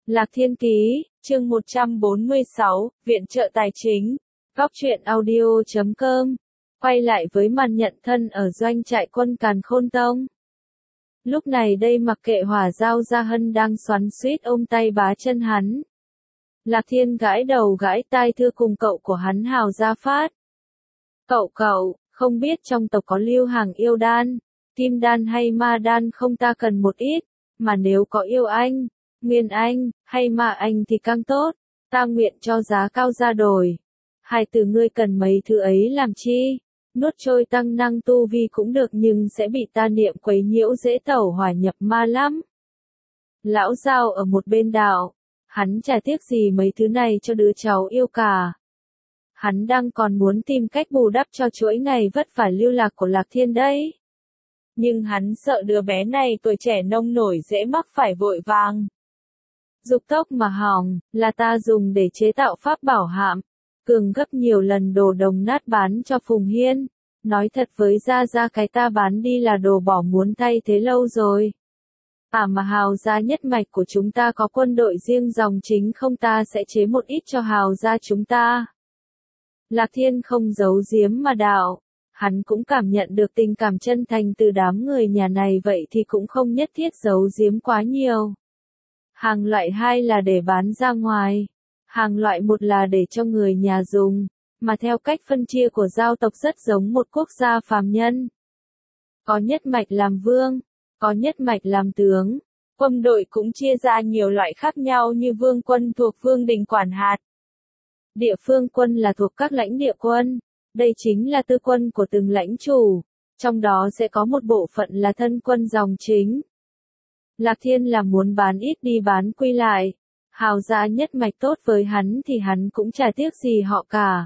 Lạc Thiên Ký, chương 146, Viện trợ tài chính. Góc truyện audio.com. Quay lại với màn nhận thân ở doanh trại quân Càn Khôn Tông. Lúc này đây mặc kệ Hỏa Giao Gia Hân đang xoắn xuýt ôm tay bá chân hắn. Lạc Thiên gãi đầu gãi tai thưa cùng cậu của hắn Hào Gia Phát. Cậu, không biết trong tộc có lưu hàng yêu đan, kim đan hay ma đan không, ta cần một ít, mà nếu có yêu anh, nguyên anh, hay ma anh thì càng tốt, ta nguyện cho giá cao ra đổi. Hai từ ngươi cần mấy thứ ấy làm chi? Nuốt trôi tăng năng tu vi cũng được nhưng sẽ bị ta niệm quấy nhiễu dễ tẩu hỏa nhập ma lắm. Lão Giao ở một bên đạo, hắn chả tiếc gì mấy thứ này cho đứa cháu yêu cả. Hắn đang còn muốn tìm cách bù đắp cho chuỗi ngày vất vả lưu lạc của Lạc Thiên đấy. Nhưng hắn sợ đứa bé này tuổi trẻ nông nổi dễ mắc phải vội vàng. Dục tốc mà hỏng, là ta dùng để chế tạo pháp bảo hạm, cường gấp nhiều lần đồ đồng nát bán cho Phùng Hiên. Nói thật với Gia cái ta bán đi là đồ bỏ muốn thay thế lâu rồi. Mà Hào gia nhất mạch của chúng ta có quân đội riêng dòng chính không, ta sẽ chế một ít cho Hào gia chúng ta. Lạc Thiên không giấu giếm mà đạo. Hắn cũng cảm nhận được tình cảm chân thành từ đám người nhà này, vậy thì cũng không nhất thiết giấu giếm quá nhiều. Hàng loại 2 là để bán ra ngoài, hàng loại 1 là để cho người nhà dùng, mà theo cách phân chia của giao tộc rất giống một quốc gia phàm nhân. Có nhất mạch làm vương, có nhất mạch làm tướng, quân đội cũng chia ra nhiều loại khác nhau như vương quân thuộc vương đình quản hạt. Địa phương quân là thuộc các lãnh địa quân, đây chính là tư quân của từng lãnh chủ, trong đó sẽ có một bộ phận là thân quân dòng chính. Lạc Thiên là muốn bán ít đi bán quy lại, Hào gia nhất mạch tốt với hắn thì hắn cũng chả tiếc gì họ cả.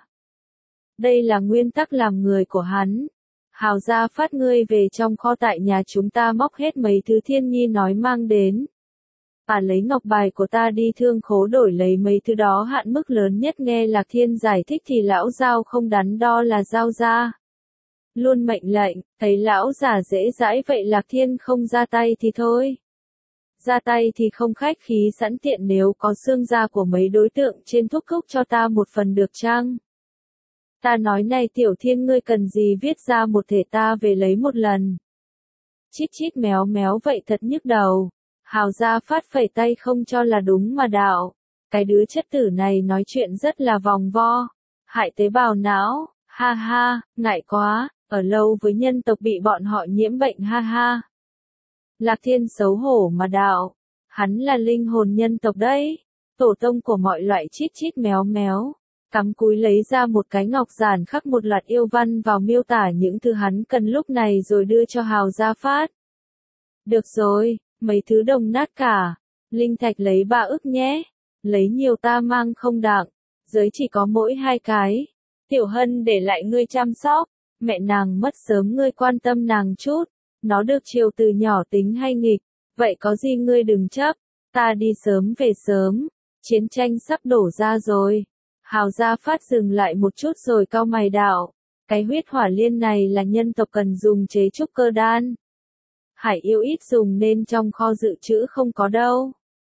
Đây là nguyên tắc làm người của hắn. Hào Gia Phát, ngươi về trong kho tại nhà chúng ta móc hết mấy thứ Thiên Nhi nói mang đến. Lấy ngọc bài của ta đi thương khố đổi lấy mấy thứ đó hạn mức lớn nhất. Nghe Lạc Thiên giải thích thì lão Giao không đắn đo là giao ra. Luôn mệnh lệnh, thấy lão giả dễ dãi vậy Lạc Thiên không ra tay thì thôi. Ra tay thì không khách khí, sẵn tiện nếu có xương da của mấy đối tượng trên thúc thúc cho ta một phần được chăng? Ta nói này Tiểu Thiên, ngươi cần gì viết ra một thể ta về lấy một lần. Chít méo méo vậy thật nhức đầu. Hào Gia Phát phẩy tay không cho là đúng mà đạo. Cái đứa chất tử này nói chuyện rất là vòng vo. Hại tế bào não, ha ha, ngại quá, ở lâu với nhân tộc bị bọn họ nhiễm bệnh ha ha. Lạc Thiên xấu hổ mà đạo. Hắn là linh hồn nhân tộc đấy. Tổ tông của mọi loại chít méo méo. Cắm cúi lấy ra một cái ngọc giản khắc một loạt yêu văn vào miêu tả những thứ hắn cần lúc này rồi đưa cho Hào Gia Phát. Được rồi, mấy thứ đồng nát cả. Linh thạch lấy 3 ức nhé. Lấy nhiều ta mang không đặng. Giới chỉ có mỗi 2 cái. Tiểu Hân để lại ngươi chăm sóc. Mẹ nàng mất sớm, ngươi quan tâm nàng chút. Nó được chiều từ nhỏ tính hay nghịch. Vậy có gì ngươi đừng chấp. Ta đi sớm về sớm. Chiến tranh sắp đổ ra rồi. Hào Gia Phát dừng lại một chút rồi cau mày đạo. Cái huyết hỏa liên này là nhân tộc cần dùng chế trúc cơ đan. Hải yêu ít dùng nên trong kho dự trữ không có đâu.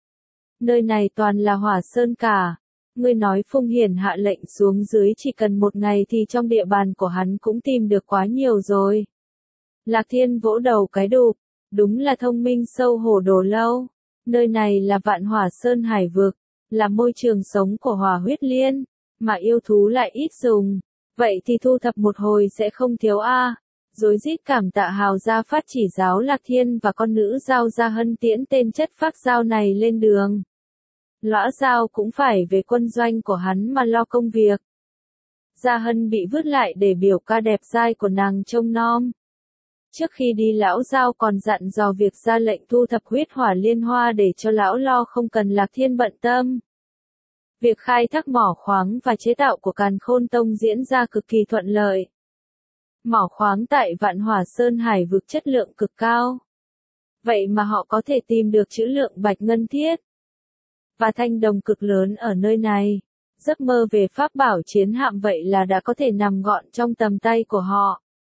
Nơi này toàn là hỏa sơn cả. Ngươi nói Phùng Hiển hạ lệnh xuống dưới chỉ cần 1 ngày thì trong địa bàn của hắn cũng tìm được quá nhiều rồi. Lạc Thiên vỗ đầu cái đụp. Đúng là thông minh sâu hổ đồ lâu. Nơi này là Vạn Hỏa Sơn hải vực. Là môi trường sống của hỏa huyết liên, mà yêu thú lại ít dùng, vậy thì thu thập một hồi sẽ không thiếu a. Rối rít cảm tạ Hào Gia Phát chỉ giáo Lạc Thiên và con nữ Giao Gia Hân tiễn tên chất phác Giao này lên đường. Lõa Giao cũng phải về quân doanh của hắn mà lo công việc. Gia Hân bị vứt lại để biểu ca đẹp dai của nàng trông nom. Trước khi đi lão Giao còn dặn dò việc ra lệnh thu thập huyết hỏa liên hoa để cho lão lo không cần Lạc Thiên bận tâm. Việc khai thác mỏ khoáng và chế tạo của Càn Khôn Tông diễn ra cực kỳ thuận lợi. Mỏ khoáng tại Vạn Hỏa Sơn hải vực chất lượng cực cao. Vậy mà họ có thể tìm được trữ lượng bạch ngân thiết và thanh đồng cực lớn ở nơi này. Giấc mơ về pháp bảo chiến hạm vậy là đã có thể nằm gọn trong tầm tay của họ.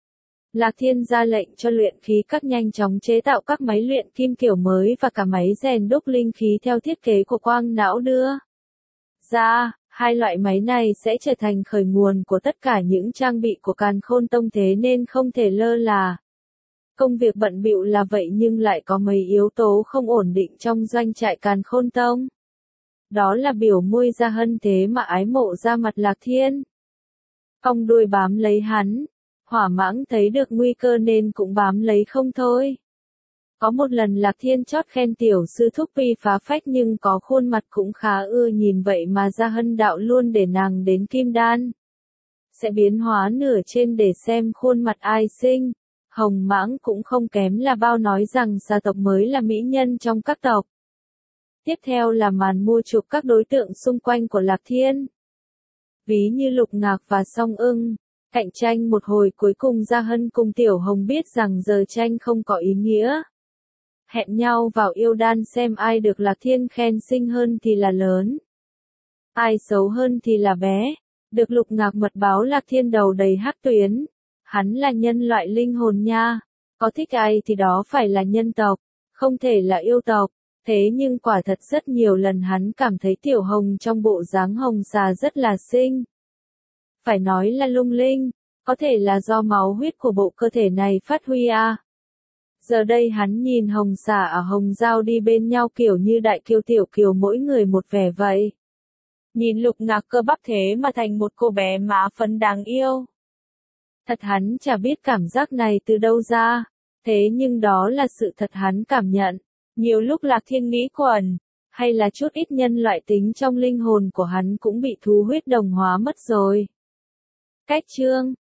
Lạc Thiên ra lệnh cho luyện khí các nhanh chóng chế tạo các máy luyện kim kiểu mới và cả máy rèn đúc linh khí theo thiết kế của Quang Não đưa ra. Hai loại máy này sẽ trở thành khởi nguồn của tất cả những trang bị của Càn Khôn Tông, thế nên không thể lơ là. Công việc bận bịu là vậy nhưng lại có mấy yếu tố không ổn định trong doanh trại Càn Khôn Tông. Đó là biểu môi Gia Hân thế mà ái mộ ra mặt Lạc Thiên. Cong đuôi bám lấy hắn. Hỏa Mãng thấy được nguy cơ nên cũng bám lấy không thôi. Có một lần Lạc Thiên chót khen tiểu sư thúc Pi phá phách nhưng có khuôn mặt cũng khá ưa nhìn, vậy mà Gia Hân đạo luôn để nàng đến Kim Đan. Sẽ biến hóa nửa trên để xem khuôn mặt ai xinh. Hồng Mãng cũng không kém là bao, nói rằng gia tộc mới là mỹ nhân trong các tộc. Tiếp theo là màn mua chuộc các đối tượng xung quanh của Lạc Thiên. Ví như Lục Ngạc và Song Ưng. Cạnh tranh một hồi cuối cùng Gia Hân cùng Tiểu Hồng biết rằng giờ tranh không có ý nghĩa. Hẹn nhau vào yêu đan xem ai được Lạc Thiên khen xinh hơn thì là lớn. Ai xấu hơn thì là bé. Được Lục Ngạc mật báo Lạc Thiên đầu đầy hắc tuyến. Hắn là nhân loại linh hồn nha. Có thích ai thì đó phải là nhân tộc, không thể là yêu tộc. Thế nhưng quả thật rất nhiều lần hắn cảm thấy Tiểu Hồng trong bộ dáng hồng xà rất là xinh. Phải nói là lung linh, có thể là do máu huyết của bộ cơ thể này phát huy à. Giờ đây hắn nhìn hồng xà ở hồng giao đi bên nhau kiểu như đại kiều tiểu kiều mỗi người một vẻ vậy. Nhìn Lục Ngạc cơ bắp thế mà thành một cô bé má phấn đáng yêu. Thật hắn chả biết cảm giác này từ đâu ra, thế nhưng đó là sự thật hắn cảm nhận. Nhiều lúc Lạc Thiên nghĩ quẩn, hay là chút ít nhân loại tính trong linh hồn của hắn cũng bị thú huyết đồng hóa mất rồi. Cách chương